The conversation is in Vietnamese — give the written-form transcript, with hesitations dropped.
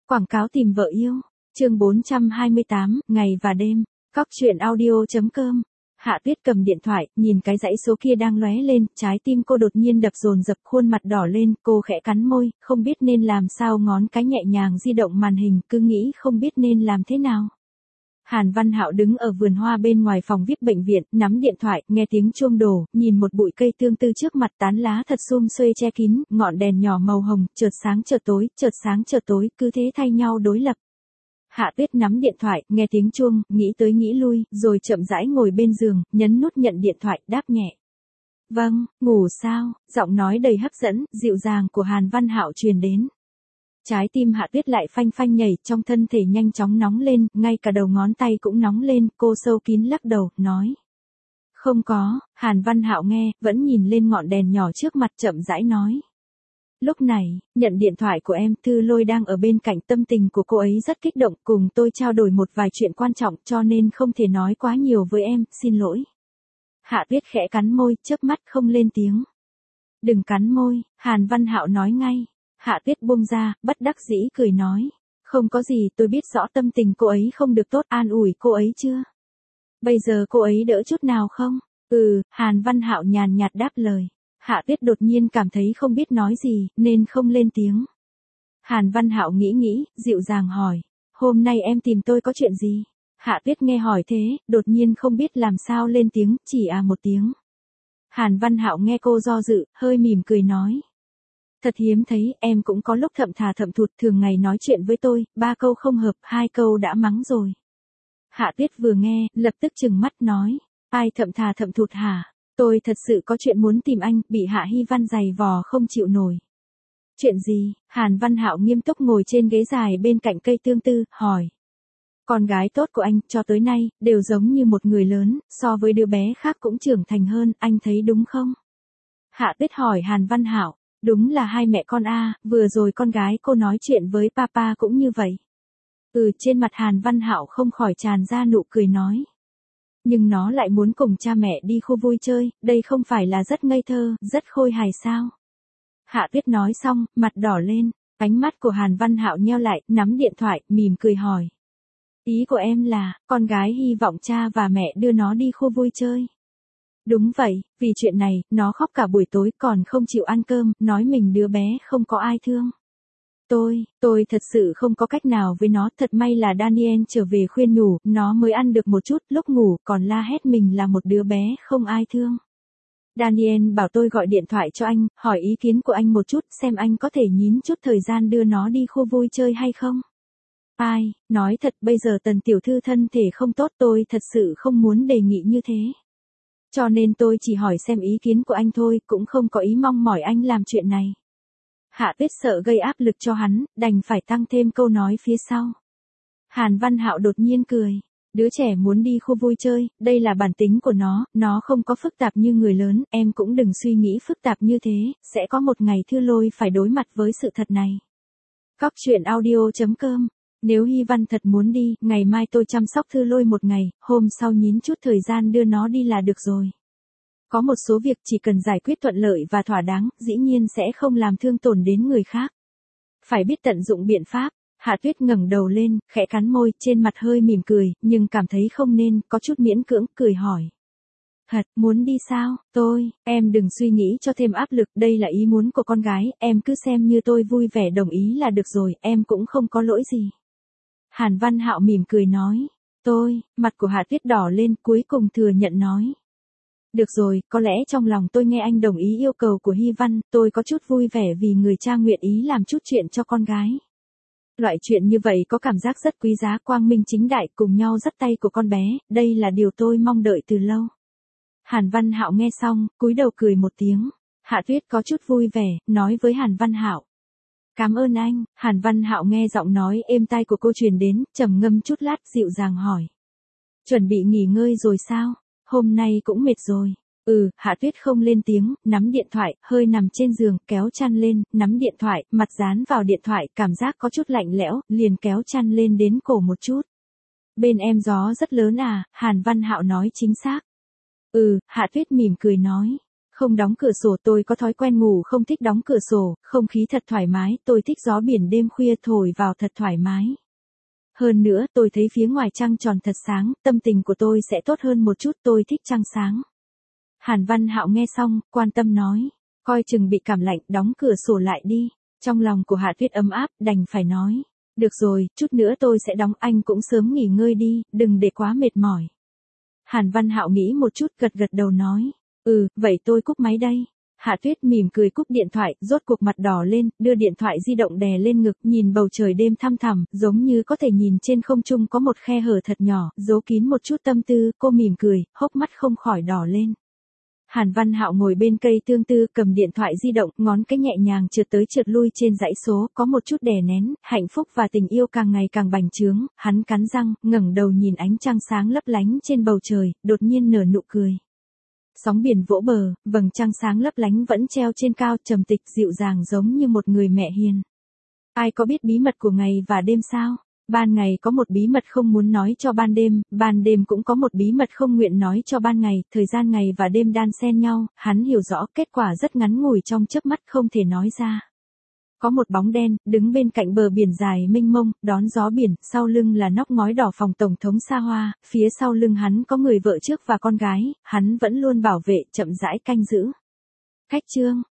Quảng cáo tìm vợ yêu. Chương 428, ngày và đêm. Cóc truyện audio.com. Hạ Tuyết cầm điện thoại, nhìn cái dãy số kia đang lóe lên, trái tim cô đột nhiên đập dồn dập, khuôn mặt đỏ lên, cô khẽ cắn môi, không biết nên làm sao, ngón cái nhẹ nhàng di động màn hình, cứ nghĩ không biết nên làm thế nào. Hàn Văn Hạo đứng ở vườn hoa bên ngoài phòng VIP bệnh viện, nắm điện thoại, nghe tiếng chuông đổ, nhìn một bụi cây tương tư trước mặt, tán lá thật sum xuê che kín, ngọn đèn nhỏ màu hồng, chợt sáng chợt tối, chợt sáng chợt tối, cứ thế thay nhau đối lập. Hạ Tuyết nắm điện thoại, nghe tiếng chuông, nghĩ tới nghĩ lui, rồi chậm rãi ngồi bên giường, nhấn nút nhận điện thoại, đáp nhẹ. Vâng, ngủ sao? Giọng nói đầy hấp dẫn, dịu dàng của Hàn Văn Hạo truyền đến. Trái tim Hạ Tuyết lại phanh phanh nhảy, trong thân thể nhanh chóng nóng lên, ngay cả đầu ngón tay cũng nóng lên, cô sâu kín lắc đầu, nói. Không có. Hàn Văn Hạo nghe, vẫn nhìn lên ngọn đèn nhỏ trước mặt, chậm rãi nói. Lúc này, nhận điện thoại của em, Thư Lôi đang ở bên cạnh, tâm tình của cô ấy rất kích động, cùng tôi trao đổi một vài chuyện quan trọng, cho nên không thể nói quá nhiều với em, xin lỗi. Hạ Tuyết khẽ cắn môi, chớp mắt không lên tiếng. Đừng cắn môi, Hàn Văn Hạo nói ngay. Hạ Tuyết buông ra, bất đắc dĩ cười nói. Không có gì, tôi biết rõ tâm tình cô ấy không được tốt, an ủi cô ấy chưa? Bây giờ cô ấy đỡ chút nào không? Hàn Văn Hạo nhàn nhạt đáp lời. Hạ Tuyết đột nhiên cảm thấy không biết nói gì, nên không lên tiếng. Hàn Văn Hạo nghĩ, dịu dàng hỏi. Hôm nay em tìm tôi có chuyện gì? Hạ Tuyết nghe hỏi thế, đột nhiên không biết làm sao lên tiếng, chỉ một tiếng. Hàn Văn Hạo nghe cô do dự, hơi mỉm cười nói. Thật hiếm thấy, em cũng có lúc thậm thà thậm thụt, thường ngày nói chuyện với tôi, 3 câu không hợp, 2 câu đã mắng rồi. Hạ Tuyết vừa nghe, lập tức trừng mắt nói. Ai thậm thà thậm thụt hả? Tôi thật sự có chuyện muốn tìm anh, bị Hạ Hy Văn giày vò không chịu nổi. Chuyện gì? Hàn Văn Hạo nghiêm túc ngồi trên ghế dài bên cạnh cây tương tư, hỏi. Con gái tốt của anh, cho tới nay, đều giống như một người lớn, so với đứa bé khác cũng trưởng thành hơn, anh thấy đúng không? Hạ Tuyết hỏi Hàn Văn Hạo. Đúng là hai mẹ con vừa rồi con gái cô nói chuyện với papa cũng như vậy. Trên mặt Hàn Văn Hạo không khỏi tràn ra nụ cười nói. Nhưng nó lại muốn cùng cha mẹ đi khu vui chơi, đây không phải là rất ngây thơ, rất khôi hài sao? Hạ Tuyết nói xong, mặt đỏ lên, ánh mắt của Hàn Văn Hạo nheo lại, nắm điện thoại, mỉm cười hỏi. Ý của em là, con gái hy vọng cha và mẹ đưa nó đi khu vui chơi. Đúng vậy, vì chuyện này, nó khóc cả buổi tối còn không chịu ăn cơm, nói mình đứa bé không có ai thương. Tôi thật sự không có cách nào với nó, thật may là Daniel trở về khuyên nhủ, nó mới ăn được một chút, lúc ngủ còn la hét mình là một đứa bé không ai thương. Daniel bảo tôi gọi điện thoại cho anh, hỏi ý kiến của anh một chút, xem anh có thể nhín chút thời gian đưa nó đi khu vui chơi hay không. Nói thật bây giờ Tần tiểu thư thân thể không tốt, tôi thật sự không muốn đề nghị như thế. Cho nên tôi chỉ hỏi xem ý kiến của anh thôi, cũng không có ý mong mỏi anh làm chuyện này. Hạ Tuyết sợ gây áp lực cho hắn, đành phải tăng thêm câu nói phía sau. Hàn Văn Hạo đột nhiên cười. Đứa trẻ muốn đi khu vui chơi, đây là bản tính của nó không có phức tạp như người lớn, em cũng đừng suy nghĩ phức tạp như thế, sẽ có một ngày Thư Lôi phải đối mặt với sự thật này. Cóc truyện audio.com. Nếu Hy Văn thật muốn đi, ngày mai tôi chăm sóc Thư Lôi một ngày, hôm sau nhín chút thời gian đưa nó đi là được rồi. Có một số việc chỉ cần giải quyết thuận lợi và thỏa đáng, dĩ nhiên sẽ không làm thương tổn đến người khác. Phải biết tận dụng biện pháp. Hạ Tuyết ngẩng đầu lên, khẽ cắn môi, trên mặt hơi mỉm cười, nhưng cảm thấy không nên, có chút miễn cưỡng, cười hỏi. Thật, muốn đi sao? Em đừng suy nghĩ cho thêm áp lực, đây là ý muốn của con gái, em cứ xem như tôi vui vẻ đồng ý là được rồi, em cũng không có lỗi gì. Hàn Văn Hạo mỉm cười nói. Mặt của Hạ Tuyết đỏ lên, cuối cùng thừa nhận nói. Được rồi, có lẽ trong lòng tôi nghe anh đồng ý yêu cầu của Hy Văn, tôi có chút vui vẻ vì người cha nguyện ý làm chút chuyện cho con gái. Loại chuyện như vậy có cảm giác rất quý giá, quang minh chính đại, cùng nhau dắt tay của con bé, đây là điều tôi mong đợi từ lâu. Hàn Văn Hạo nghe xong, cúi đầu cười một tiếng. Hạ Tuyết có chút vui vẻ, nói với Hàn Văn Hạo. Cảm ơn anh. Hàn Văn Hạo nghe giọng nói êm tai của cô truyền đến, trầm ngâm chút lát, dịu dàng hỏi. Chuẩn bị nghỉ ngơi rồi sao? Hôm nay cũng mệt rồi. Hạ Tuyết không lên tiếng, nắm điện thoại, hơi nằm trên giường, kéo chăn lên, nắm điện thoại, mặt dán vào điện thoại, cảm giác có chút lạnh lẽo, liền kéo chăn lên đến cổ một chút. Bên em gió rất lớn Hàn Văn Hạo nói chính xác. Hạ Tuyết mỉm cười nói. Không đóng cửa sổ, tôi có thói quen ngủ không thích đóng cửa sổ, không khí thật thoải mái, tôi thích gió biển đêm khuya thổi vào thật thoải mái. Hơn nữa, tôi thấy phía ngoài trăng tròn thật sáng, tâm tình của tôi sẽ tốt hơn một chút, tôi thích trăng sáng. Hàn Văn Hạo nghe xong, quan tâm nói, coi chừng bị cảm lạnh, đóng cửa sổ lại đi. Trong lòng của Hạ Tuyết ấm áp, đành phải nói, được rồi, chút nữa tôi sẽ đóng, anh cũng sớm nghỉ ngơi đi, đừng để quá mệt mỏi. Hàn Văn Hạo nghĩ một chút, gật gật đầu nói, vậy tôi cúp máy đây. Hạ Tuyết mỉm cười cúp điện thoại, rốt cuộc mặt đỏ lên, đưa điện thoại di động đè lên ngực, nhìn bầu trời đêm thăm thẳm, giống như có thể nhìn trên không trung có một khe hở thật nhỏ, giấu kín một chút tâm tư, cô mỉm cười, hốc mắt không khỏi đỏ lên. Hàn Văn Hạo ngồi bên cây tương tư, cầm điện thoại di động, ngón cái nhẹ nhàng trượt tới trượt lui trên dãy số, có một chút đè nén, hạnh phúc và tình yêu càng ngày càng bành trướng, hắn cắn răng, ngẩng đầu nhìn ánh trăng sáng lấp lánh trên bầu trời, đột nhiên nở nụ cười. Sóng biển vỗ bờ, vầng trăng sáng lấp lánh vẫn treo trên cao, trầm tịch dịu dàng giống như một người mẹ hiền. Ai có biết bí mật của ngày và đêm sao? Ban ngày có một bí mật không muốn nói cho ban đêm cũng có một bí mật không nguyện nói cho ban ngày, thời gian ngày và đêm đan xen nhau, hắn hiểu rõ kết quả rất ngắn ngủi trong chớp mắt không thể nói ra. Có một bóng đen, đứng bên cạnh bờ biển dài mênh mông, đón gió biển, sau lưng là nóc ngói đỏ phòng tổng thống xa hoa, phía sau lưng hắn có người vợ trước và con gái, hắn vẫn luôn bảo vệ, chậm rãi canh giữ. Cách chương